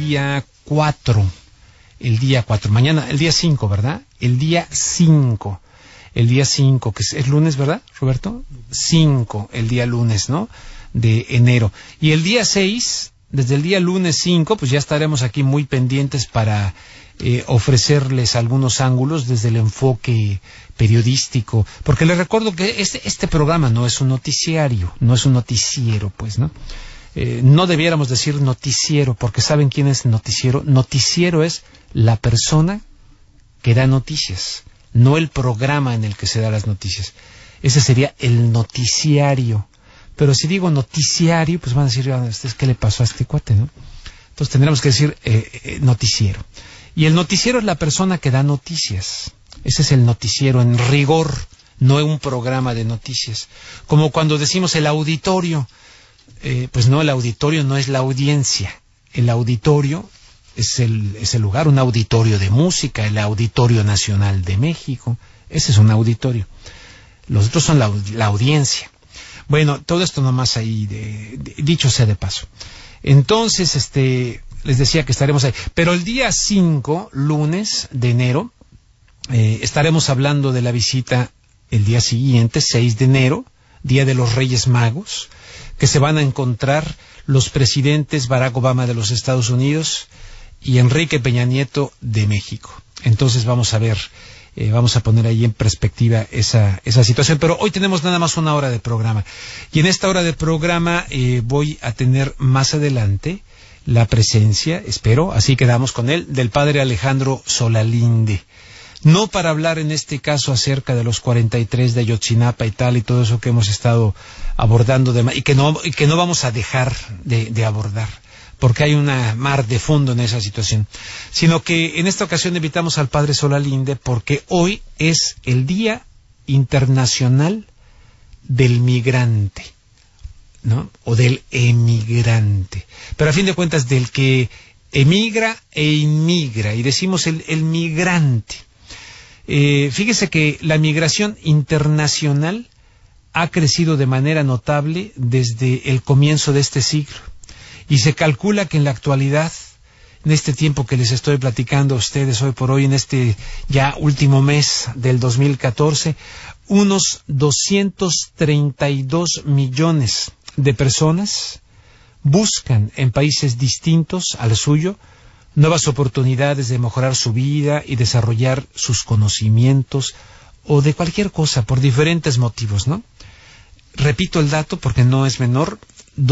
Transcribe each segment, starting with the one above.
día 4. Mañana, el día 5, ¿verdad? El día 5, que es lunes, ¿verdad, Roberto? 5, el día lunes, ¿no? De enero. Y el día 6, desde el día lunes 5, pues ya estaremos aquí muy pendientes para ofrecerles algunos ángulos desde el enfoque periodístico, porque les recuerdo que este programa no es un noticiario, no es un noticiero, pues, ¿no? No debiéramos decir noticiero, porque ¿saben quién es noticiero? Noticiero es la persona que da noticias, no el programa en el que se da las noticias. Ese sería el noticiario. Pero si digo noticiario, pues van a decir, ¿qué le pasó a este cuate, no? Entonces tendremos que decir noticiero. Y el noticiero es la persona que da noticias. Ese es el noticiero en rigor, no un programa de noticias. Como cuando decimos el auditorio, pues no, el auditorio no es la audiencia. El auditorio es el lugar, un auditorio de música, el Auditorio Nacional de México. Ese es un auditorio. Los otros son la audiencia. Bueno, todo esto nomás ahí, dicho sea de paso. Entonces, les decía que estaremos ahí. Pero el día 5, lunes de enero, estaremos hablando de la visita el día siguiente, 6 de enero, Día de los Reyes Magos, que se van a encontrar los presidentes Barack Obama de los Estados Unidos y Enrique Peña Nieto de México. Entonces vamos a ver, vamos a poner ahí en perspectiva esa situación. Pero hoy tenemos nada más una hora de programa. Y en esta hora de programa voy a tener más adelante la presencia, espero, así quedamos con él, del padre Alejandro Solalinde. No para hablar en este caso acerca de los 43 de Ayotzinapa y tal, y todo eso que hemos estado abordando, y que no vamos a dejar de abordar, porque hay una mar de fondo en esa situación, sino que en esta ocasión invitamos al padre Solalinde porque hoy es el Día Internacional del Migrante, ¿no? O del emigrante, pero a fin de cuentas del que emigra e inmigra, y decimos el migrante. Fíjese que la migración internacional ha crecido de manera notable desde el comienzo de este siglo, y se calcula que en la actualidad, en este tiempo que les estoy platicando a ustedes hoy por hoy, en este ya último mes del 2014, unos 232 millones de personas buscan en países distintos al suyo nuevas oportunidades de mejorar su vida y desarrollar sus conocimientos o de cualquier cosa por diferentes motivos, ¿no? Repito el dato porque no es menor,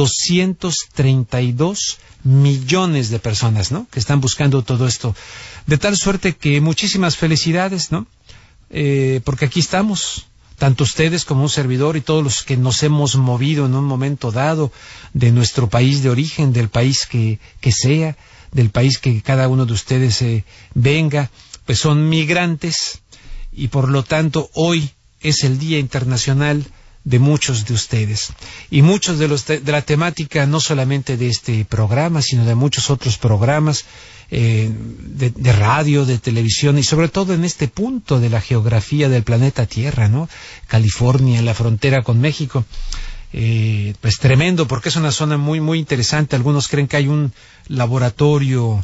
232 millones de personas, ¿no?, que están buscando todo esto. De tal suerte que muchísimas felicidades, ¿no? Porque aquí estamos, tanto ustedes como un servidor y todos los que nos hemos movido en un momento dado de nuestro país de origen, del país que sea, del país que cada uno de ustedes venga, pues son migrantes, y por lo tanto hoy es el Día Internacional de muchos de ustedes, y muchos de la temática no solamente de este programa, sino de muchos otros programas de radio, de televisión, y sobre todo en este punto de la geografía del planeta Tierra, ¿no? California, la frontera con México. Pues tremendo, porque es una zona muy muy interesante. Algunos creen que hay un laboratorio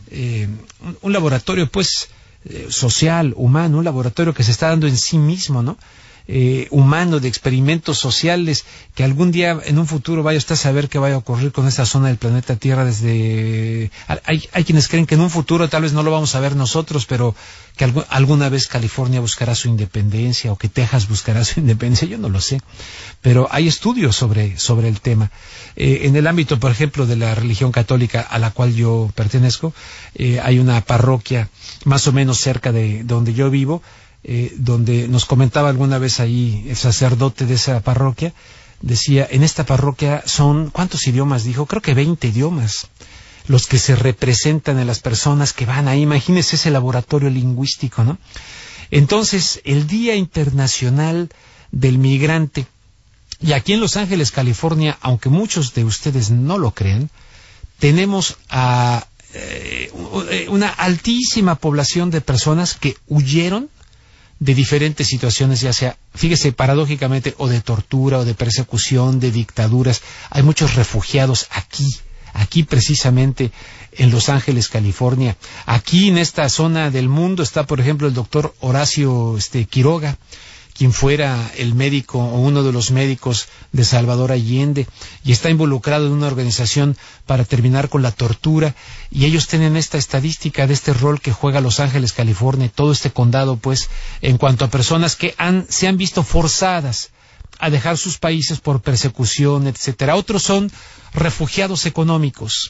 pues social, humano, un laboratorio que se está dando en sí mismo, ¿no? Humano, de experimentos sociales, que algún día en un futuro vaya usted a saber qué vaya a ocurrir con esta zona del planeta Tierra. Hay quienes creen que en un futuro tal vez no lo vamos a ver nosotros, pero que alguna vez California buscará su independencia, o que Texas buscará su independencia, yo no lo sé, pero hay estudios sobre el tema. En el ámbito, por ejemplo, de la religión católica a la cual yo pertenezco, hay una parroquia más o menos cerca de donde yo vivo, donde nos comentaba alguna vez ahí el sacerdote de esa parroquia, decía, en esta parroquia son, ¿cuántos idiomas dijo? Creo que 20 idiomas los que se representan en las personas que van ahí. Imagínense ese laboratorio lingüístico, ¿no? Entonces, el Día Internacional del Migrante, y aquí en Los Ángeles, California, aunque muchos de ustedes no lo crean, tenemos a una altísima población de personas que huyeron de diferentes situaciones, ya sea, fíjese, paradójicamente, o de tortura, o de persecución, de dictaduras. Hay muchos refugiados aquí aquí precisamente en Los Ángeles, California. Aquí en esta zona del mundo está, por ejemplo, el doctor Horacio Quiroga, quien fuera el médico o uno de los médicos de Salvador Allende, y está involucrado en una organización para terminar con la tortura, y ellos tienen esta estadística de este rol que juega Los Ángeles, California, todo este condado, pues, en cuanto a personas que se han visto forzadas a dejar sus países por persecución, etcétera. Otros son refugiados económicos.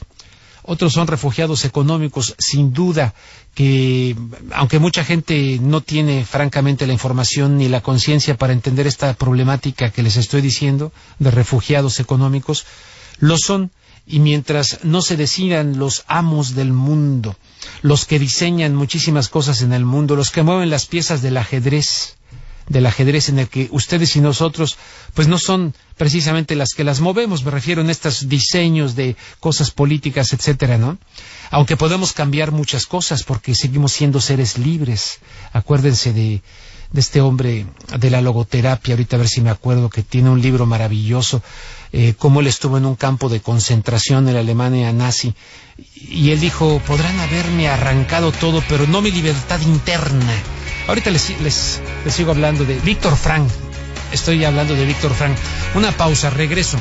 Sin duda, que aunque mucha gente no tiene francamente la información ni la conciencia para entender esta problemática que les estoy diciendo de refugiados económicos, lo son, y mientras no se decidan los amos del mundo, los que diseñan muchísimas cosas en el mundo, los que mueven las piezas del ajedrez en el que ustedes y nosotros pues no son precisamente las que las movemos, me refiero en estos diseños de cosas políticas, etcétera, ¿no? Aunque podemos cambiar muchas cosas porque seguimos siendo seres libres. Acuérdense de este hombre de la logoterapia, ahorita a ver si me acuerdo, que tiene un libro maravilloso, cómo él estuvo en un campo de concentración en la Alemania nazi, y él dijo: podrán haberme arrancado todo, pero no mi libertad interna. Ahorita les sigo hablando de Víctor Frank. Estoy hablando de Víctor Frank. Una pausa, regreso.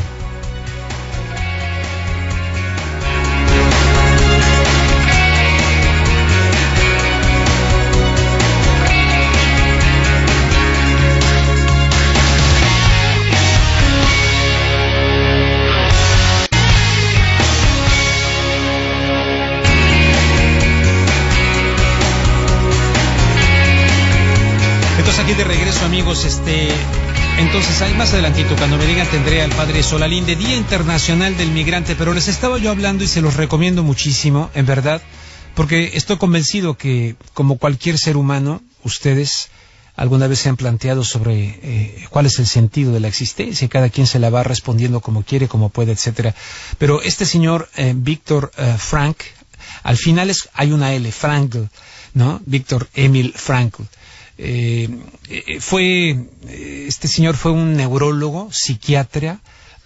Aquí de regreso, amigos. Entonces, ahí más adelantito, cuando me digan, tendré al padre Solalinde, Día Internacional del Migrante, pero les estaba yo hablando y se los recomiendo muchísimo, en verdad, porque estoy convencido que, como cualquier ser humano, ustedes alguna vez se han planteado sobre cuál es el sentido de la existencia, y cada quien se la va respondiendo como quiere, como puede, etcétera. Pero este señor, Víctor Frank, al final hay una L, Frankl, ¿no? Víctor Emil Frankl. Este señor fue un neurólogo, psiquiatra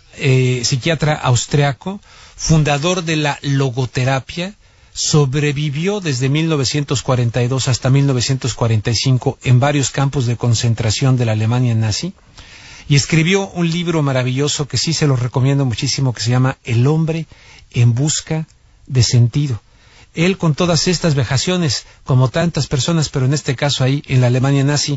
austriaco, fundador de la logoterapia. Sobrevivió desde 1942 hasta 1945 en varios campos de concentración de la Alemania nazi, y escribió un libro maravilloso que sí se lo recomiendo muchísimo, que se llama El hombre en busca de sentido. Él, con todas estas vejaciones, como tantas personas, pero en este caso ahí en la Alemania nazi,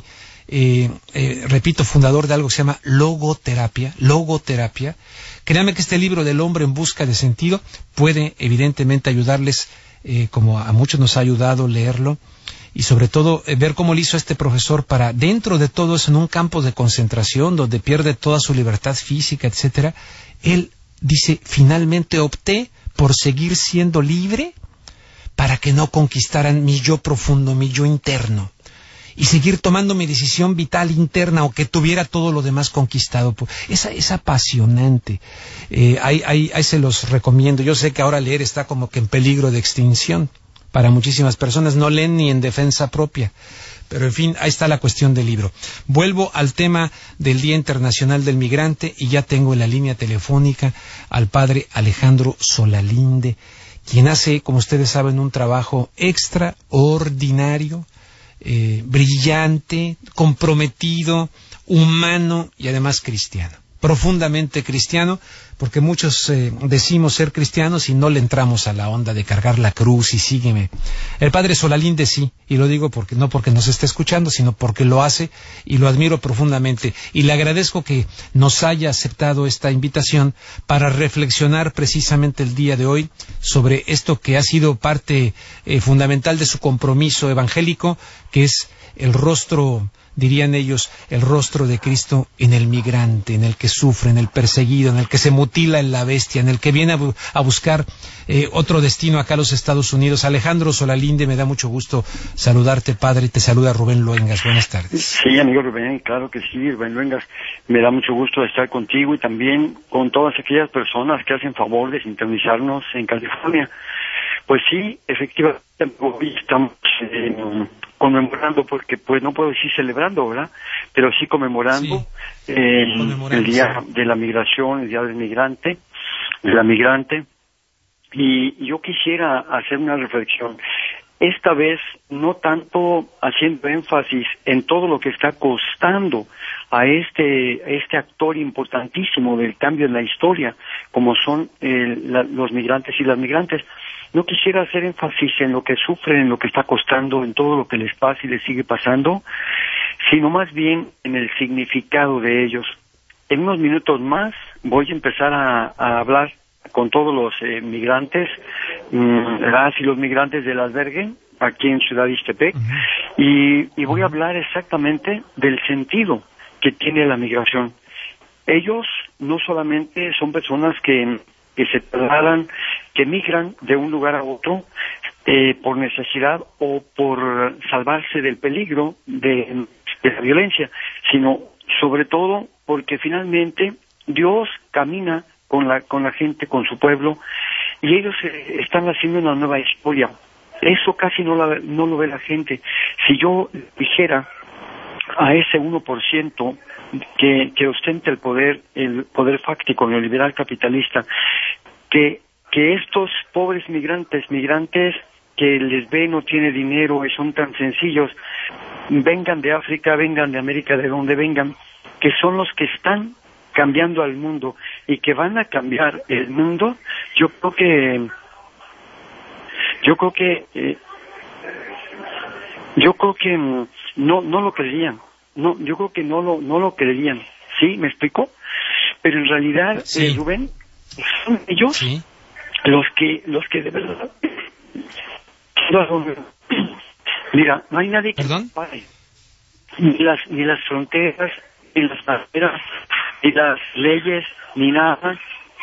repito, fundador de algo que se llama logoterapia. Créanme que este libro del hombre en busca de sentido puede evidentemente ayudarles, como a muchos nos ha ayudado leerlo, y sobre todo ver cómo lo hizo este profesor para, dentro de todo eso, en un campo de concentración donde pierde toda su libertad física, etcétera. Él dice: finalmente opté por seguir siendo libre para que no conquistaran mi yo profundo, mi yo interno, y seguir tomando mi decisión vital interna, aunque tuviera todo lo demás conquistado. Es apasionante. Ahí se los recomiendo. Yo sé que ahora leer está como que en peligro de extinción para muchísimas personas. No leen ni en defensa propia. Pero en fin, ahí está la cuestión del libro. Vuelvo al tema del Día Internacional del Migrante, y ya tengo en la línea telefónica al padre Alejandro Solalinde, quien hace, como ustedes saben, un trabajo extraordinario, brillante, comprometido, humano y además cristiano. Profundamente cristiano, porque muchos decimos ser cristianos y no le entramos a la onda de cargar la cruz y sígueme. El padre Solalinde sí, y lo digo no porque nos esté escuchando, sino porque lo hace, y lo admiro profundamente, y le agradezco que nos haya aceptado esta invitación para reflexionar precisamente el día de hoy sobre esto que ha sido parte fundamental de su compromiso evangélico, que es el rostro, dirían ellos, el rostro de Cristo en el migrante, en el que sufre, en el perseguido, en el que se mutila en la bestia, en el que viene a buscar otro destino acá a los Estados Unidos. Alejandro Solalinde, me da mucho gusto saludarte, padre. Te saluda Rubén Luengas. Buenas tardes. Sí, amigo Rubén, claro que sí, Rubén Luengas. Me da mucho gusto estar contigo y también con todas aquellas personas que hacen favor de sintonizarnos en California. Pues sí, efectivamente, hoy estamos conmemorando, porque pues no puedo decir celebrando, ¿verdad? Pero sí conmemorando, sí, el Día de la Migración, el Día del Migrante, de la Migrante. Y yo quisiera hacer una reflexión. Esta vez no tanto haciendo énfasis en todo lo que está costando a este actor importantísimo del cambio en la historia, como son los migrantes y las migrantes. No quisiera hacer énfasis en lo que sufren, en lo que está costando, en todo lo que les pasa y les sigue pasando, sino más bien en el significado de ellos. En unos minutos más voy a empezar a hablar con todos los migrantes, las y los migrantes del albergue, aquí en Ciudad Ixtepec, y voy a hablar exactamente del sentido que tiene la migración. Ellos no solamente son personas que se trasladan, que migran de un lugar a otro por necesidad o por salvarse del peligro de la violencia, sino sobre todo porque finalmente Dios camina con la gente, con su pueblo, y ellos están haciendo una nueva historia. Eso casi no lo ve la gente. Si yo dijera a ese 1% que ostenta el poder fáctico neoliberal capitalista, que estos pobres migrantes que les ve no tiene dinero y son tan sencillos, vengan de África, vengan de América, de donde vengan, que son los que están cambiando al mundo y que van a cambiar el mundo, yo creo que no lo creerían. No, yo creo que no lo creerían. ¿Sí? ¿Me explico? Pero en realidad, sí. Rubén, son ellos sí. los que de verdad. Mira, no hay nadie que pare. Ni las fronteras, ni las barreras, ni las leyes, ni nada.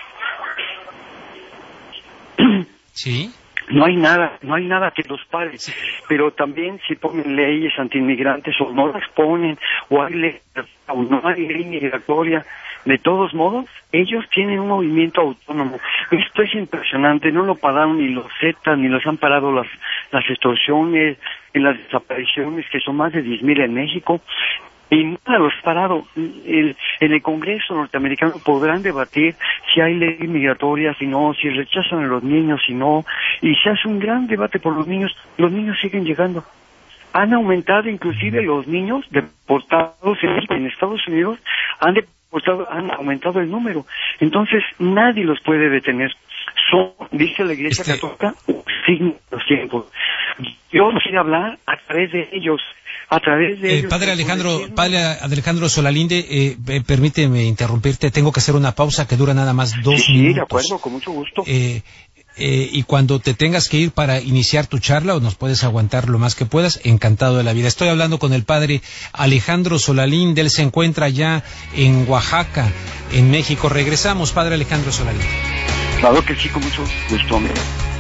Sí. No hay nada que los pare, sí. Pero también si ponen leyes antiinmigrantes o no las ponen, o no hay ley migratoria, de todos modos, ellos tienen un movimiento autónomo. Esto es impresionante, no lo pararon ni los Zetas, ni los han parado las extorsiones, y las desapariciones, que son más de 10,000 en México. Y nada los ha parado. En el Congreso norteamericano podrán debatir si hay ley migratoria, si no, si rechazan a los niños, si no, y se hace un gran debate por los niños siguen llegando. Han aumentado inclusive los niños deportados en Estados Unidos, han aumentado el número. Entonces nadie los puede detener. Dice la Iglesia Católica, signos de los tiempos. Dios quiere hablar a través de ellos. Padre Alejandro Solalinde, permíteme interrumpirte, tengo que hacer una pausa que dura nada más 2 minutos. Sí, de acuerdo, con mucho gusto. Y cuando te tengas que ir para iniciar tu charla, o nos puedes aguantar lo más que puedas, encantado de la vida. Estoy hablando con el padre Alejandro Solalinde, él se encuentra ya en Oaxaca, en México. Regresamos, padre Alejandro Solalinde. Claro que sí, con mucho gusto, amigo.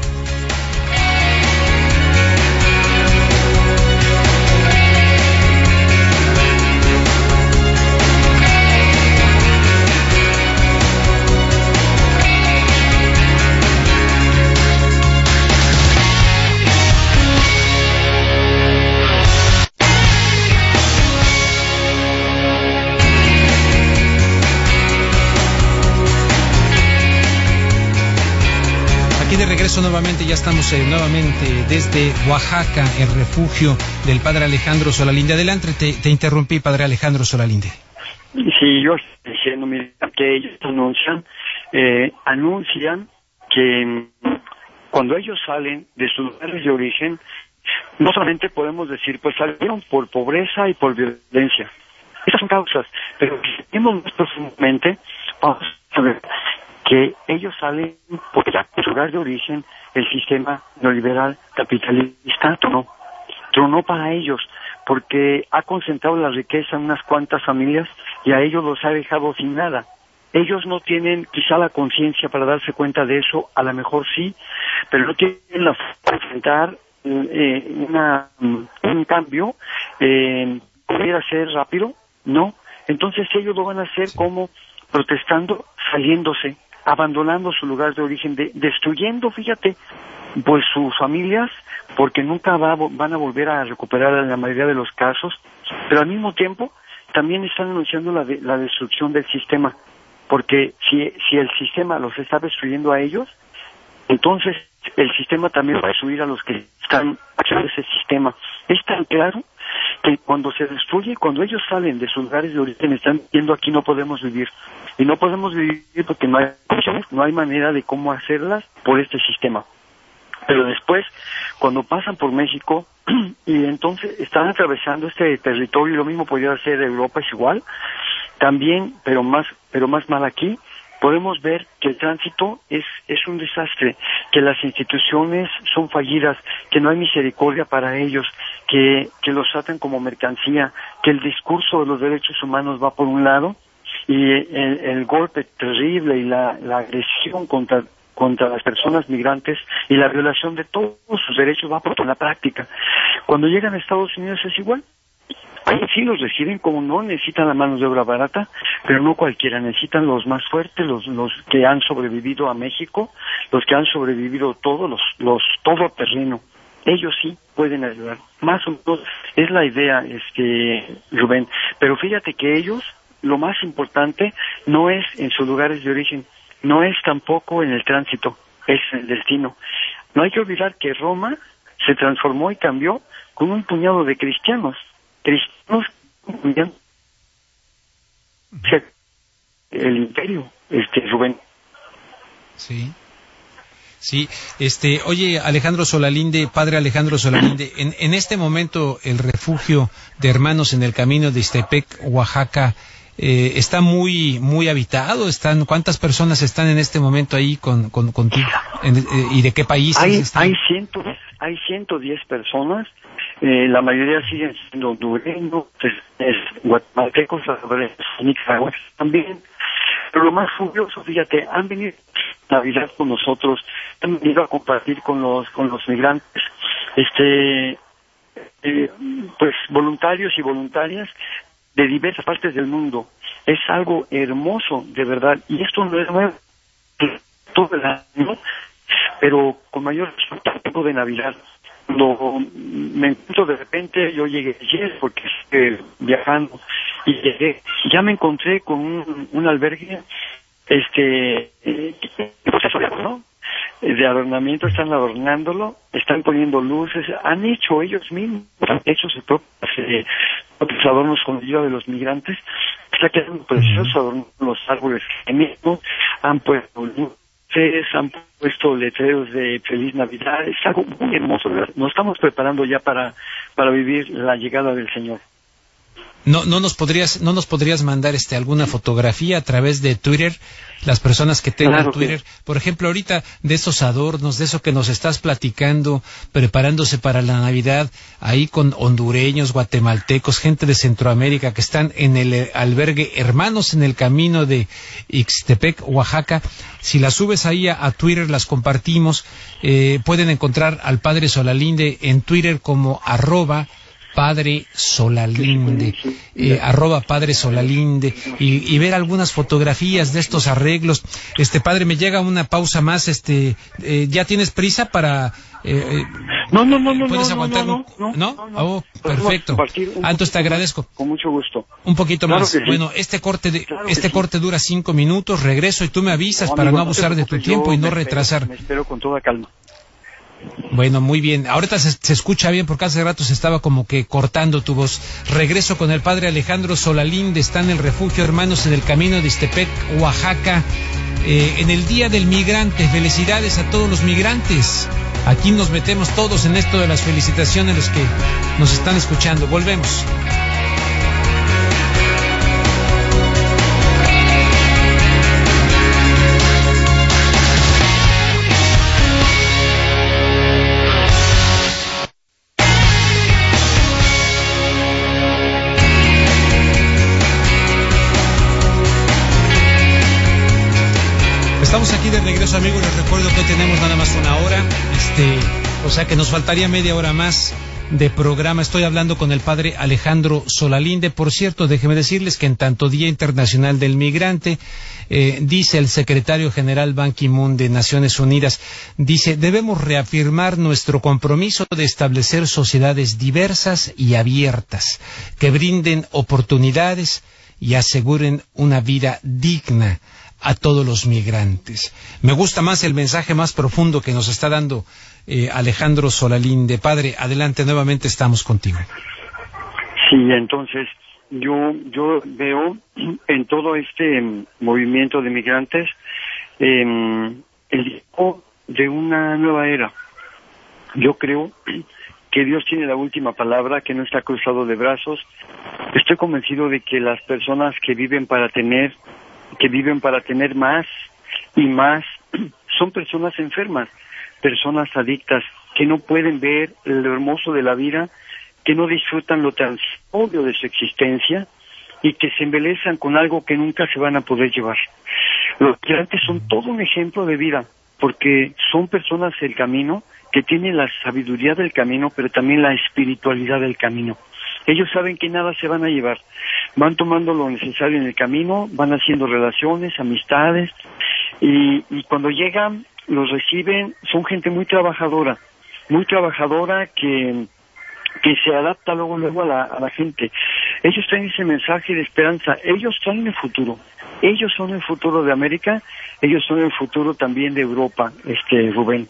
De regreso nuevamente, ya estamos nuevamente desde Oaxaca, el refugio del padre Alejandro Solalinde. Adelante, te interrumpí, padre Alejandro Solalinde. Sí, yo estoy diciendo, mira, que ellos anuncian que cuando ellos salen de sus lugares de origen, no solamente podemos decir, pues salieron por pobreza y por violencia. Esas son causas, pero si seguimos más profundamente, vamos a ver que ellos salen porque en su lugar de origen el sistema neoliberal capitalista tronó para ellos, porque ha concentrado la riqueza en unas cuantas familias y a ellos los ha dejado sin nada. Ellos no tienen quizá la conciencia para darse cuenta de eso, a lo mejor sí, pero no tienen la forma de enfrentar un cambio. ¿Pudiera ser rápido? No. Entonces ellos lo van a hacer como protestando, saliéndose, abandonando su lugar de origen, destruyendo, fíjate, pues sus familias, porque nunca van a volver a recuperar en la mayoría de los casos, pero al mismo tiempo también están anunciando la destrucción del sistema, porque si el sistema los está destruyendo a ellos, Entonces, el sistema también va a destruir a los que están haciendo ese sistema. Es tan claro que cuando se destruye, cuando ellos salen de sus lugares de origen, están diciendo aquí no podemos vivir. Y no podemos vivir porque no hay condiciones, no hay manera de cómo hacerlas por este sistema. Pero después, cuando pasan por México, y entonces están atravesando este territorio, y lo mismo podría ser Europa, es igual, también, pero más mal aquí, podemos ver que el tránsito es un desastre, que las instituciones son fallidas, que no hay misericordia para ellos, que los tratan como mercancía, que el discurso de los derechos humanos va por un lado, y el golpe terrible y la agresión contra las personas migrantes y la violación de todos sus derechos va por la práctica. Cuando llegan a Estados Unidos es igual. Ahí sí los reciben como no, necesitan la mano de obra barata, pero no cualquiera, necesitan los más fuertes, los que han sobrevivido a México, los que han sobrevivido los todoterreno. Ellos sí pueden ayudar. Más o menos es la idea, Rubén. Pero fíjate que ellos, lo más importante no es en sus lugares de origen, no es tampoco en el tránsito, es el destino. No hay que olvidar que Roma se transformó y cambió con un puñado de cristianos el imperio, Rubén. Sí. Oye, Alejandro Solalinde, padre Alejandro Solalinde, en este momento el refugio de Hermanos en el Camino de Ixtepec, Oaxaca, está muy habitado. ¿Cuántas personas están en este momento ahí contigo? ¿Y de qué países están? Hay 110 personas. La mayoría siguen siendo hondureños, guatemaltecos, Nicaragua también. Pero lo más curioso, fíjate, han venido a Navidad con nosotros, han venido a compartir con los migrantes, pues voluntarios y voluntarias de diversas partes del mundo. Es algo hermoso, de verdad, y esto no es nuevo todo el año, pero con mayor tiempo de Navidad. Cuando me encuentro de repente, yo llegué ayer porque estoy viajando y llegué, ya me encontré con un albergue, ¿no? De adornamiento, están adornándolo, están poniendo luces, han hecho ellos mismos, han hecho sus propios adornos con ayuda de los migrantes, está quedando precioso adornar los árboles mismos, han puesto luces, han puesto letreros de Feliz Navidad, es algo muy hermoso, ¿verdad? Nos estamos preparando ya para vivir la llegada del Señor. ¿No nos podrías mandar alguna fotografía a través de Twitter? Las personas que tengan claro, Twitter, por ejemplo, ahorita de esos adornos, de eso que nos estás platicando, preparándose para la Navidad, ahí con hondureños, guatemaltecos, gente de Centroamérica que están en el albergue Hermanos en el Camino de Ixtepec, Oaxaca. Si las subes ahí a Twitter, las compartimos. Pueden encontrar al padre Solalinde en Twitter como @Padre Solalinde, @Padre Solalinde, y ver algunas fotografías de estos arreglos. Padre, me llega una pausa más. ¿Ya tienes prisa para? No. ¿Puedes aguantar? ¿No? Oh, perfecto. Entonces te agradezco. Con mucho gusto. Un poquito claro más. Bueno, este corte dura 5 minutos. Regreso y tú me avisas para no abusar de tu tiempo y no retrasar. Me espero con toda calma. Bueno, muy bien. Ahorita se escucha bien porque hace rato se estaba como que cortando tu voz. Regreso con el padre Alejandro Solalinde. Está en el refugio Hermanos en el Camino de Ixtepec, Oaxaca, en el Día del Migrante. Felicidades a todos los migrantes. Aquí nos metemos todos en esto de las felicitaciones, los que nos están escuchando. Volvemos. Estamos aquí de regreso, amigos. Les recuerdo que hoy tenemos nada más una hora, o sea que nos faltaría media hora más de programa. Estoy hablando con el padre Alejandro Solalinde. Por cierto, déjenme decirles que en tanto Día Internacional del Migrante, dice el secretario general Ban Ki-moon de Naciones Unidas, dice, debemos reafirmar nuestro compromiso de establecer sociedades diversas y abiertas, que brinden oportunidades y aseguren una vida digna a todos los migrantes. Me gusta más el mensaje más profundo que nos está dando Alejandro Solalinde. Padre, adelante, nuevamente estamos contigo. Sí, entonces yo veo en todo este movimiento de migrantes el tiempo de una nueva era. Yo creo que Dios tiene la última palabra, que no está cruzado de brazos. Estoy convencido de que las personas que viven para tener más y más, son personas enfermas, personas adictas, que no pueden ver lo hermoso de la vida, que no disfrutan lo tan obvio de su existencia y que se embelezan con algo que nunca se van a poder llevar. Los migrantes son todo un ejemplo de vida, porque son personas del camino, que tienen la sabiduría del camino, pero también la espiritualidad del camino. Ellos saben que nada se van a llevar, van tomando lo necesario en el camino, van haciendo relaciones, amistades, y cuando llegan, los reciben, son gente muy trabajadora que se adapta luego a la gente. Ellos traen ese mensaje de esperanza, ellos traen el futuro, ellos son el futuro de América, ellos son el futuro también de Europa, Rubén.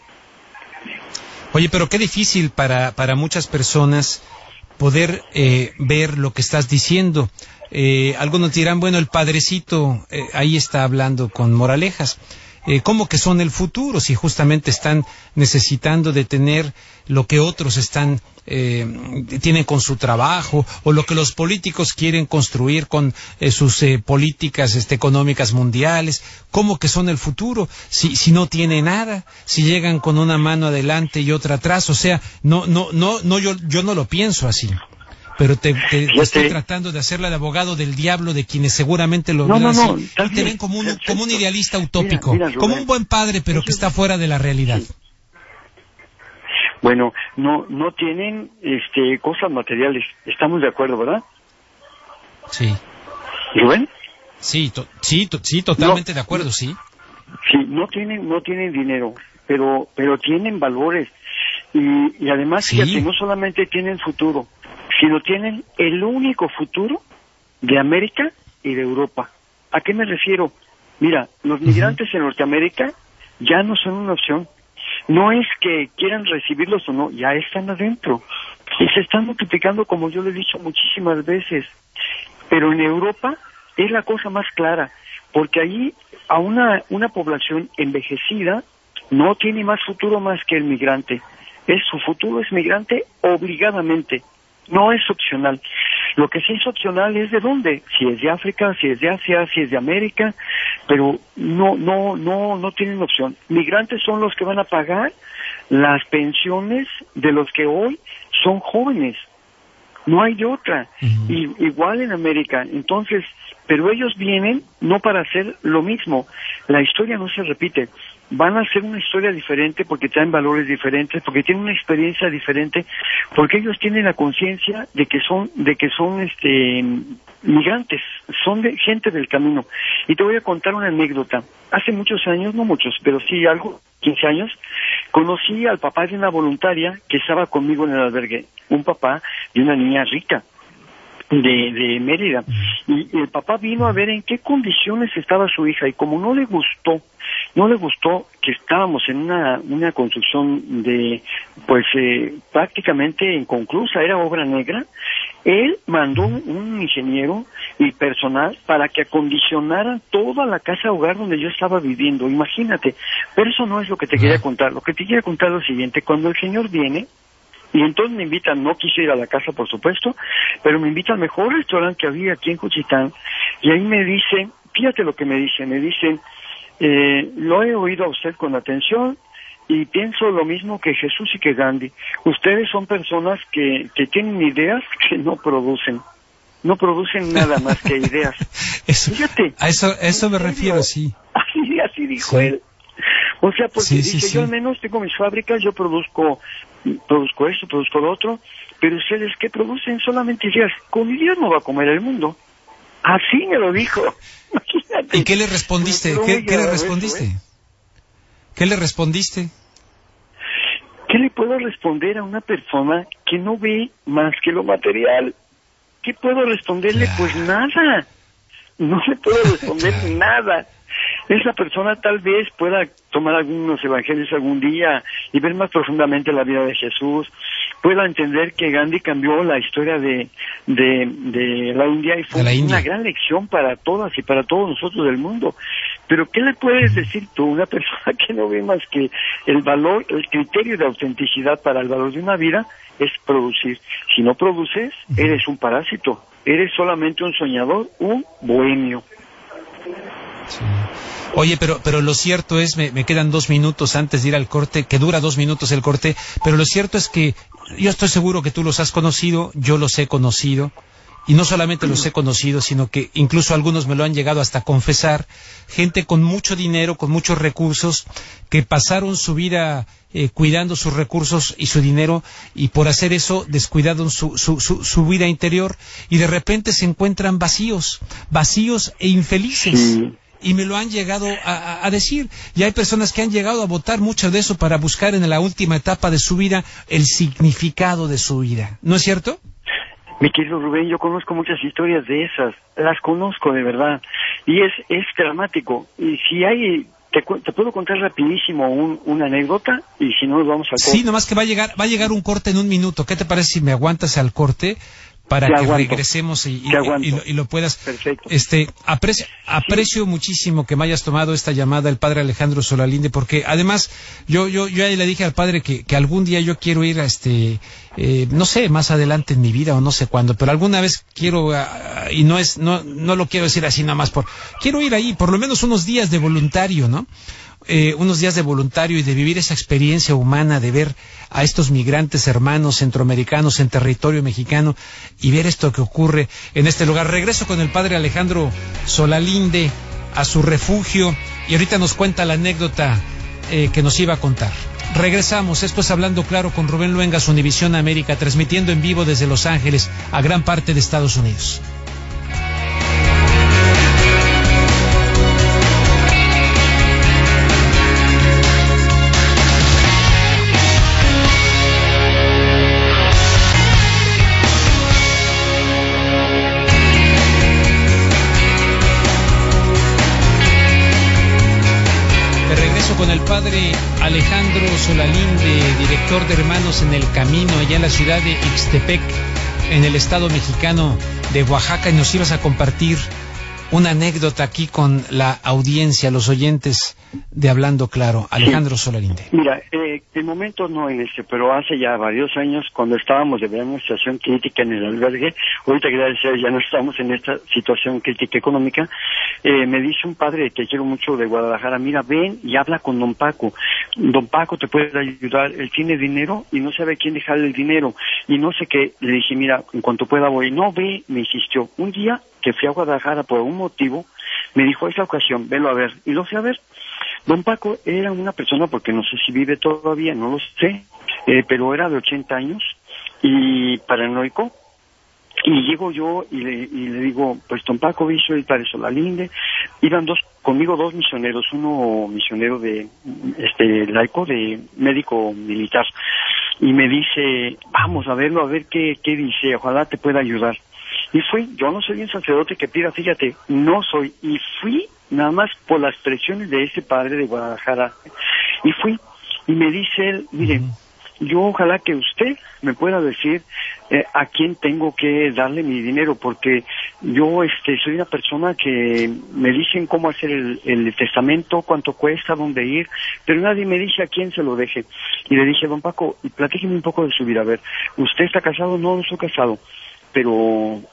Oye, pero qué difícil para muchas personas poder ver lo que estás diciendo. Algunos dirán, bueno, el padrecito ahí está hablando con moralejas. ¿Cómo que son el futuro si justamente están necesitando de tener lo que otros tienen con su trabajo, o lo que los políticos quieren construir con sus políticas económicas mundiales? ¿Cómo que son el futuro si no tiene nada, si llegan con una mano adelante y otra atrás? O sea, no, yo no lo pienso así. Pero te estoy tratando de hacerla de abogado del diablo, de quienes seguramente lo ven así, y te ven como un idealista utópico, mira, como un buen padre, pero que está fuera de la realidad. Sí. Bueno, no tienen cosas materiales, estamos de acuerdo, ¿verdad? Sí. ¿Rubén? Sí, totalmente de acuerdo, sí. Sí, no tienen dinero, pero tienen valores, y además, sí, fíjate, no solamente tienen futuro, sino tienen el único futuro de América y de Europa. ¿A qué me refiero? Mira, los migrantes en Norteamérica ya no son una opción. No es que quieran recibirlos o no, ya están adentro. Y se están multiplicando, como yo le he dicho muchísimas veces. Pero en Europa es la cosa más clara, porque allí a una población envejecida no tiene más futuro más que el migrante. Su futuro es migrante obligadamente. No es opcional. Lo que sí es opcional es de dónde, si es de África, si es de Asia, si es de América, pero no tienen opción. Migrantes son los que van a pagar las pensiones de los que hoy son jóvenes. No hay de otra. Y igual en América. Entonces, pero ellos vienen no para hacer lo mismo. La historia no se repite. Van a hacer una historia diferente porque traen valores diferentes, porque tienen una experiencia diferente, porque ellos tienen la conciencia de que son migrantes, son gente del camino. Y te voy a contar una anécdota. Hace muchos años, no muchos, pero sí algo, 15 años, conocí al papá de una voluntaria que estaba conmigo en el albergue, un papá de una niña rica de Mérida, y el papá vino a ver en qué condiciones estaba su hija, y como no le gustó que estábamos en una construcción prácticamente inconclusa, era obra negra, él mandó un ingeniero y personal para que acondicionaran toda la casa hogar donde yo estaba viviendo, imagínate. Pero eso no es lo que te quería contar. Lo que te quería contar es lo siguiente: cuando el señor viene, y entonces me invitan, no quise ir a la casa por supuesto, pero me invitan al mejor restaurante que había aquí en Juchitán, y ahí me dicen, fíjate lo que me dicen, lo he oído a usted con atención y pienso lo mismo que Jesús y que Gandhi. Ustedes son personas que tienen ideas que no producen nada más que ideas. Fíjate, a eso me refiero, sí. Así dijo él. O sea, porque dice, yo al menos tengo mis fábricas, yo produzco esto, produzco lo otro, pero ustedes ¿qué producen? Solamente ideas. Con ideas no va a comer el mundo. Así me lo dijo. Imagínate. ¿Y qué le respondiste? ¿Qué le respondiste? ¿Qué le respondiste? ¿Qué le puedo responder a una persona que no ve más que lo material? ¿Qué puedo responderle? Claro. Pues nada. No le puedo responder nada. esa persona tal vez pueda tomar algunos evangelios algún día y ver más profundamente la vida de Jesús, pueda entender que Gandhi cambió la historia de la India y fue una gran lección para todas y para todos nosotros del mundo. Pero ¿qué le puedes decir tú a una persona que no ve más que el valor, el criterio de autenticidad para el valor de una vida es producir? Si no produces, eres un parásito, eres solamente un soñador, un bohemio. Sí. Oye, pero lo cierto es, me quedan 2 minutos antes de ir al corte, que dura 2 minutos el corte, pero lo cierto es que yo estoy seguro que tú los has conocido, yo los he conocido, y no solamente los he conocido, sino que incluso algunos me lo han llegado hasta confesar, gente con mucho dinero, con muchos recursos, que pasaron su vida cuidando sus recursos y su dinero, y por hacer eso descuidaron su vida interior, y de repente se encuentran vacíos e infelices. Y me lo han llegado a decir. Y hay personas que han llegado a votar mucho de eso para buscar en la última etapa de su vida el significado de su vida. ¿No es cierto? Mi querido Rubén, yo conozco muchas historias de esas. Las conozco de verdad. Y es dramático. Y si hay... Te puedo contar rapidísimo una anécdota y si no nos vamos al corte. Sí, nomás que va a llegar un corte en 1 minuto. ¿Qué te parece si me aguantas al corte? Para que regresemos y lo puedas. Perfecto. Aprecio muchísimo que me hayas tomado esta llamada el padre Alejandro Solalinde, porque además yo ya le dije al padre que algún día yo quiero ir a no sé, más adelante en mi vida o no sé cuándo, pero alguna vez quiero, y no lo quiero decir así nada más quiero ir ahí por lo menos unos días de voluntario, ¿no? Unos días de voluntario y de vivir esa experiencia humana, de ver a estos migrantes hermanos centroamericanos en territorio mexicano y ver esto que ocurre en este lugar. Regreso con el padre Alejandro Solalinde a su refugio y ahorita nos cuenta la anécdota que nos iba a contar. Regresamos, esto es Hablando Claro con Rubén Luengas, Univisión América, transmitiendo en vivo desde Los Ángeles a gran parte de Estados Unidos. Con el padre Alejandro Solalinde, director de Hermanos en el Camino, allá en la ciudad de Ixtepec, en el estado mexicano de Oaxaca, y nos ibas a compartir una anécdota aquí con la audiencia, los oyentes de Hablando Claro. Alejandro Solalinde. Mira, de momento no en pero hace ya varios años, cuando estábamos de verdad en una situación crítica en el albergue, ahorita gracias a Dios ya no estamos en esta situación crítica económica, me dice un padre que quiero mucho de Guadalajara, mira, ven y habla con don Paco. Don Paco te puede ayudar, él tiene dinero y no sabe a quién dejarle el dinero, y no sé qué. Le dije, mira, en cuanto pueda voy. No, ve, me insistió. Un día que fui a Guadalajara por un motivo, me dijo, esa ocasión, velo a ver, y lo fui a ver. Don Paco era una persona, porque no sé si vive todavía, no lo sé, pero era de 80 años y paranoico. Y llego yo y le digo, pues don Paco, soy el padre Solalinde. Iban conmigo dos misioneros, uno misionero de laico, de médico militar, y me dice, vamos a verlo, a ver qué dice, ojalá te pueda ayudar. Y fui, yo no soy un sacerdote que pida, fíjate, no soy, y fui nada más por las presiones de ese padre de Guadalajara, y fui, y me dice él, mire, yo ojalá que usted me pueda decir a quién tengo que darle mi dinero, porque yo soy una persona que me dicen cómo hacer el testamento, cuánto cuesta, dónde ir, pero nadie me dice a quién se lo deje. Y le dije, don Paco, platíqueme un poco de su vida, a ver, ¿usted está casado? No, no estoy casado, pero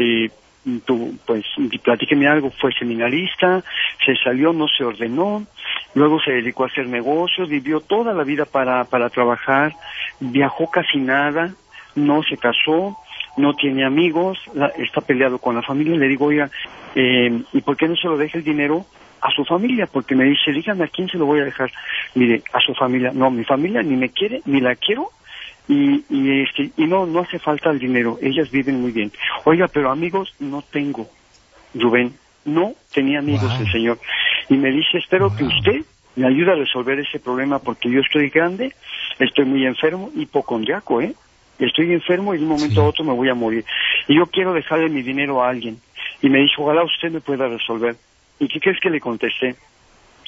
tú, pues, platíqueme algo. Fue seminarista, se salió, no se ordenó, luego se dedicó a hacer negocios, vivió toda la vida para trabajar, viajó casi nada, no se casó, no tiene amigos, está peleado con la familia. Le digo, oiga, ¿y por qué no se lo deja el dinero a su familia? Porque me dice, dígame a quién se lo voy a dejar. Mire, a su familia. No, mi familia ni me quiere, ni la quiero, y no hace falta el dinero, ellas viven muy bien. Oiga, pero amigos no tengo, Rubén, no tenía amigos. El señor. Y me dice, espero que usted me ayude a resolver ese problema, porque yo estoy grande, estoy muy enfermo, hipocondriaco, estoy enfermo y de un momento a otro me voy a morir, y yo quiero dejarle mi dinero a alguien. Y me dijo, ojalá usted me pueda resolver. ¿Y qué crees que le contesté?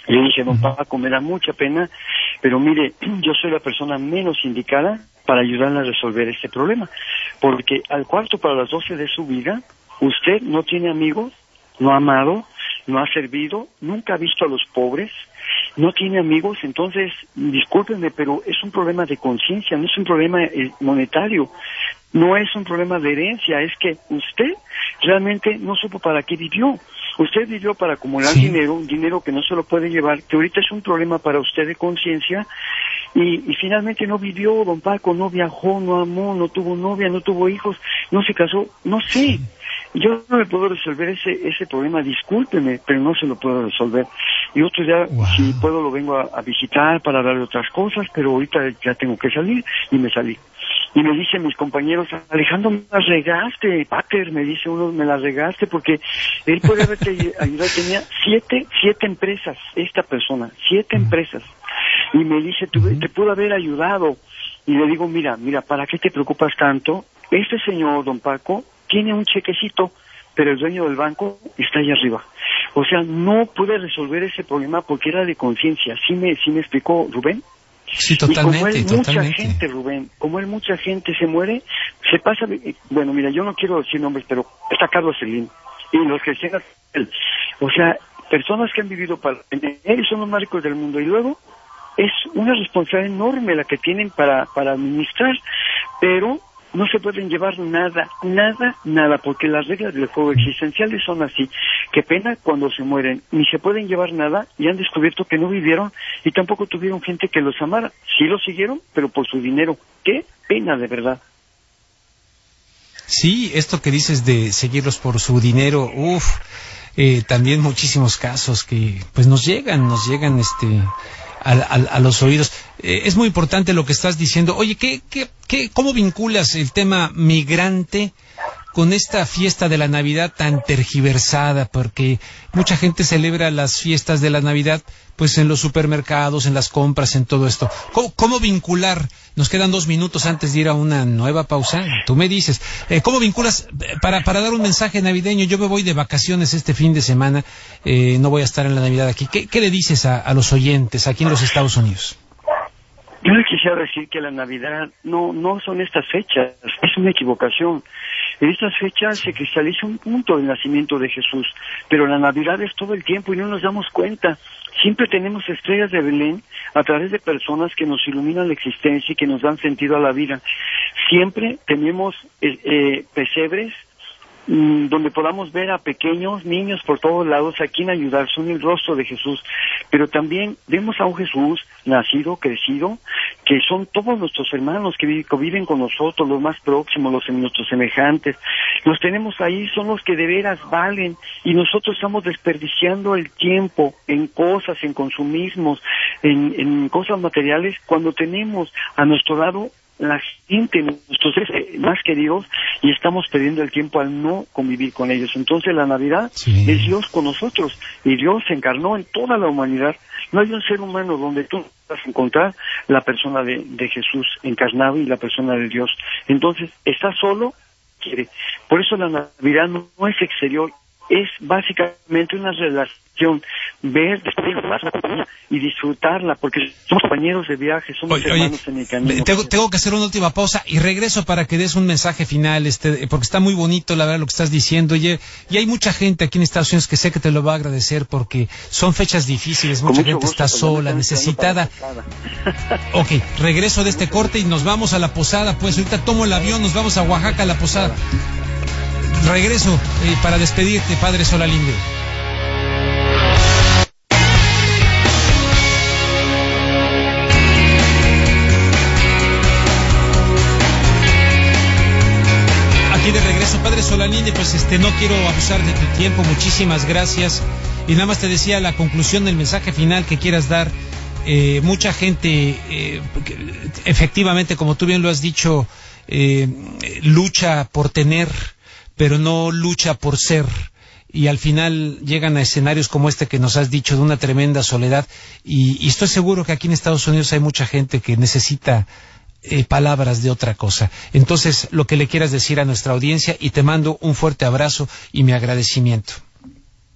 Y le dije, don Paco, me da mucha pena, pero mire, yo soy la persona menos indicada para ayudarle a resolver este problema, porque al cuarto para las 12 de su vida, usted no tiene amigos, no ha amado, no ha servido, nunca ha visto a los pobres, no tiene amigos. Entonces, discúlpenme, pero es un problema de conciencia, no es un problema monetario, no es un problema de herencia, es que usted realmente no supo para qué vivió. Usted vivió para acumular dinero, un dinero que no se lo puede llevar, que ahorita es un problema para usted de conciencia, y finalmente no vivió, don Paco, no viajó, no amó, no tuvo novia, no tuvo hijos, no se casó, no sé. Yo no le puedo resolver ese problema, discúlpeme, pero no se lo puedo resolver. Y otro día, si puedo, lo vengo a visitar para darle otras cosas, pero ahorita ya tengo que salir, y me salí. Y me dicen mis compañeros, Alejandro, me la regaste, Pater, me dice uno, me la regaste, porque él puede haberte ayudado, tenía siete empresas, esta persona, 7 empresas. Y me dice, te pudo haber ayudado. Y le digo, mira, ¿para qué te preocupas tanto? Este señor, don Paco, tiene un chequecito, pero el dueño del banco está allá arriba. O sea, no pude resolver ese problema porque era de conciencia. ¿Sí me explicó, Rubén? Sí, totalmente, y como él, mucha gente, Rubén, como él, mucha gente se muere, se pasa, bueno, mira, yo no quiero decir nombres, pero está Carlos Slim, y los que llegan, o sea, personas que han vivido para él, son los más ricos del mundo, y luego es una responsabilidad enorme la que tienen para administrar, pero no se pueden llevar nada, porque las reglas del juego existenciales son así. Qué pena cuando se mueren, ni se pueden llevar nada, y han descubierto que no vivieron, y tampoco tuvieron gente que los amara. Sí los siguieron, pero por su dinero. Qué pena, de verdad. Sí, esto que dices de seguirlos por su dinero, también muchísimos casos que pues nos llegan a los oídos. Es muy importante lo que estás diciendo. Oye, ¿cómo vinculas el tema migrante con esta fiesta de la Navidad tan tergiversada? Porque mucha gente celebra las fiestas de la Navidad pues en los supermercados, en las compras, en todo esto. ¿Cómo vincular? Nos quedan 2 minutos antes de ir a una nueva pausa. Tú me dices, ¿cómo vinculas para dar un mensaje navideño? Yo me voy de vacaciones este fin de semana, no voy a estar en la Navidad aquí. ¿Qué le dices a los oyentes aquí en los Estados Unidos? Yo le quisiera decir que la Navidad no son estas fechas, es una equivocación. En estas fechas se cristaliza un punto del nacimiento de Jesús, pero la Navidad es todo el tiempo y no nos damos cuenta. Siempre tenemos estrellas de Belén a través de personas que nos iluminan la existencia y que nos dan sentido a la vida. Siempre tenemos pesebres donde podamos ver a pequeños niños por todos lados a quien ayudar, son el rostro de Jesús, pero también vemos a un Jesús nacido, crecido, que son todos nuestros hermanos que viven con nosotros, los más próximos, nuestros semejantes, los tenemos ahí, son los que de veras valen, y nosotros estamos desperdiciando el tiempo en cosas, en consumismos, en cosas materiales, cuando tenemos a nuestro lado la gente, nuestros seres más queridos, y estamos perdiendo el tiempo al no convivir con ellos. Entonces la Navidad es Dios con nosotros, y Dios se encarnó en toda la humanidad. No hay un ser humano donde tú vas a encontrar la persona de Jesús encarnado y la persona de Dios. Entonces, está solo, quiere. Por eso la Navidad no es exterior, es básicamente una relación, ver, despedir y disfrutarla, porque somos compañeros de viaje, somos hermanos en el camino. Tengo que hacer una última pausa y regreso para que des un mensaje final, porque está muy bonito la verdad lo que estás diciendo, y hay mucha gente aquí en Estados Unidos que sé que te lo va a agradecer porque son fechas difíciles, mucha gente está sola, necesitada. Ok, regreso de este corte y nos vamos a la posada, pues ahorita tomo el avión, nos vamos a Oaxaca a la posada. Regreso para despedirte, Padre Solalinde. Aquí de regreso, Padre Solalinde, pues no quiero abusar de tu tiempo, muchísimas gracias. Y nada más te decía la conclusión del mensaje final que quieras dar. Mucha gente, efectivamente, como tú bien lo has dicho, lucha por tener, pero no lucha por ser, y al final llegan a escenarios como este que nos has dicho, de una tremenda soledad, y estoy seguro que aquí en Estados Unidos hay mucha gente que necesita palabras de otra cosa. Entonces, lo que le quieras decir a nuestra audiencia, y te mando un fuerte abrazo y mi agradecimiento.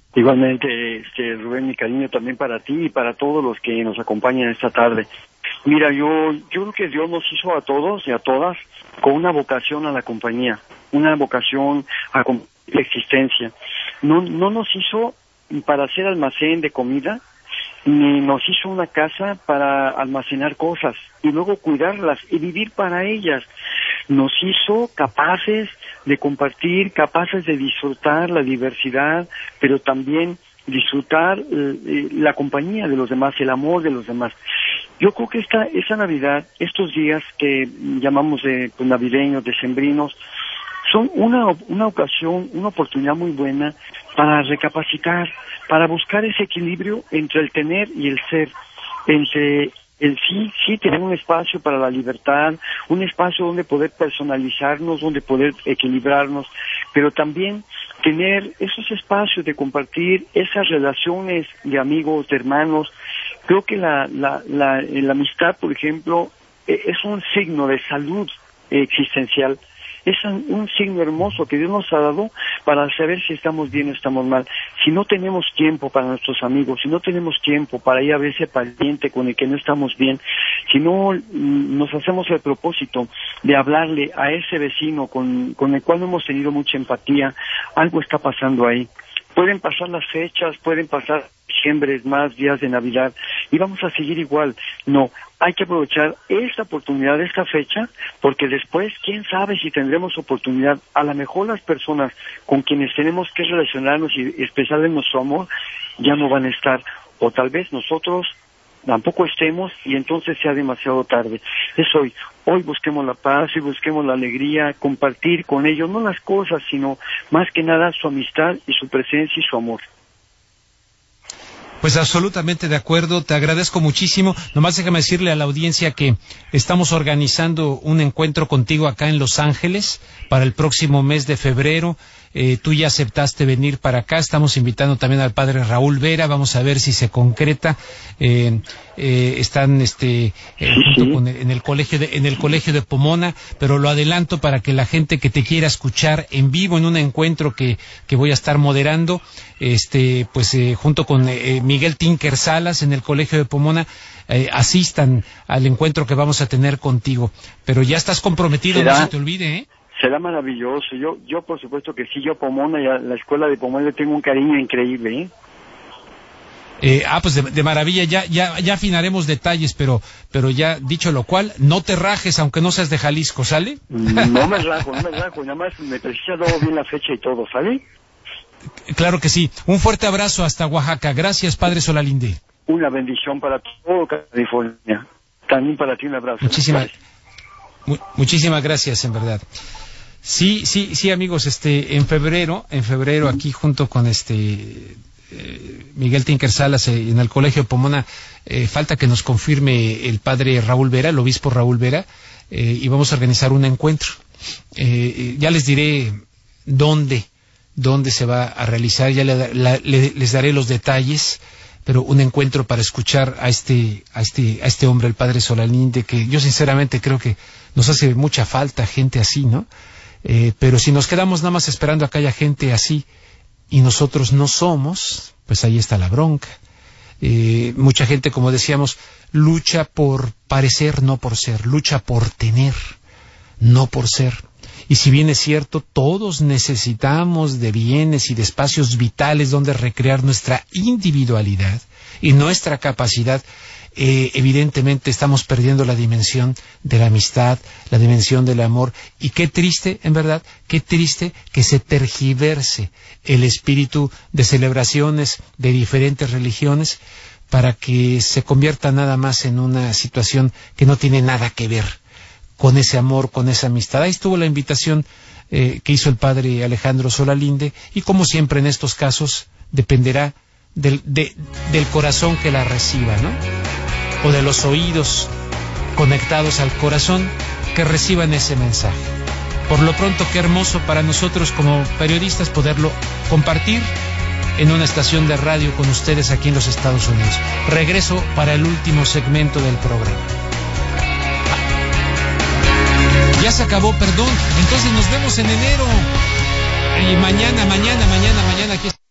Igualmente, Rubén, mi cariño también para ti y para todos los que nos acompañan esta tarde. Mira, yo creo que Dios nos hizo a todos y a todas con una vocación a la compañía, una vocación a la existencia. No nos hizo para hacer almacén de comida, ni nos hizo una casa para almacenar cosas y luego cuidarlas y vivir para ellas. Nos hizo capaces de compartir, capaces de disfrutar la diversidad, pero también disfrutar la compañía de los demás, el amor de los demás. Yo creo que esta Navidad, estos días que llamamos navideños, decembrinos, son una ocasión, una oportunidad muy buena para recapacitar, para buscar ese equilibrio entre el tener y el ser, entre el sí tener un espacio para la libertad, un espacio donde poder personalizarnos, donde poder equilibrarnos, pero también tener esos espacios de compartir esas relaciones de amigos, de hermanos. Creo que la amistad, por ejemplo, es un signo de salud existencial. Es un signo hermoso que Dios nos ha dado para saber si estamos bien o estamos mal. Si no tenemos tiempo para nuestros amigos, si no tenemos tiempo para ir a ver ese pariente con el que no estamos bien, si no nos hacemos el propósito de hablarle a ese vecino con el cual no hemos tenido mucha empatía, algo está pasando ahí. Pueden pasar las fechas, pueden pasar diciembre, más días de Navidad, y vamos a seguir igual. No, hay que aprovechar esta oportunidad, esta fecha, porque después, quién sabe si tendremos oportunidad. A lo mejor las personas con quienes tenemos que relacionarnos y expresarles nuestro amor ya no van a estar, o tal vez nosotros tampoco estemos y entonces sea demasiado tarde. Es hoy busquemos la paz y busquemos la alegría, compartir con ellos, no las cosas, sino más que nada su amistad y su presencia y su amor. Pues absolutamente de acuerdo, te agradezco muchísimo. Nomás déjame decirle a la audiencia que estamos organizando un encuentro contigo acá en Los Ángeles para el próximo mes de febrero. Tú ya aceptaste venir para acá, estamos invitando también al padre Raúl Vera, vamos a ver si se concreta. Están junto con en el colegio de Pomona, pero lo adelanto para que la gente que te quiera escuchar en vivo en un encuentro que voy a estar moderando, junto con Miguel Tinker Salas en el colegio de Pomona, asistan al encuentro que vamos a tener contigo. Pero ya estás comprometido, no se te olvide, ¿eh? Será maravilloso. Yo por supuesto que sí, yo a Pomona y a la escuela de Pomona le tengo un cariño increíble, Pues de maravilla, ya afinaremos detalles, pero ya dicho lo cual, no te rajes aunque no seas de Jalisco, ¿sale? No me rajo, nada más me precisa todo bien la fecha y todo, ¿sale? Claro que sí. Un fuerte abrazo hasta Oaxaca. Gracias, padre Solalinde. Una bendición para todo California. También para ti un abrazo. Muchísimas gracias, en verdad. Sí, amigos, en febrero aquí junto con Miguel Tinker Salas en el colegio de Pomona, falta que nos confirme el padre Raúl Vera, el obispo Raúl Vera, y vamos a organizar un encuentro. Ya les diré dónde se va a realizar, ya les daré los detalles, pero un encuentro para escuchar a este hombre, el padre Solalinde, que yo sinceramente creo que nos hace mucha falta gente así, ¿no? Pero si nos quedamos nada más esperando a que haya gente así y nosotros no somos, pues ahí está la bronca. Mucha gente, como decíamos, lucha por parecer, no por ser, lucha por tener, no por ser. Y si bien es cierto, todos necesitamos de bienes y de espacios vitales donde recrear nuestra individualidad y nuestra capacidad, evidentemente estamos perdiendo la dimensión de la amistad, la dimensión del amor, y qué triste, en verdad, qué triste que se tergiverse el espíritu de celebraciones de diferentes religiones para que se convierta nada más en una situación que no tiene nada que ver con ese amor, con esa amistad. Ahí estuvo la invitación que hizo el padre Alejandro Solalinde, y como siempre en estos casos dependerá del corazón que la reciba, ¿no? O de los oídos conectados al corazón que reciban ese mensaje. Por lo pronto, qué hermoso para nosotros como periodistas poderlo compartir en una estación de radio con ustedes aquí en los Estados Unidos. Regreso para el último segmento del programa. Ya se acabó, perdón. Entonces nos vemos en enero. Y mañana aquí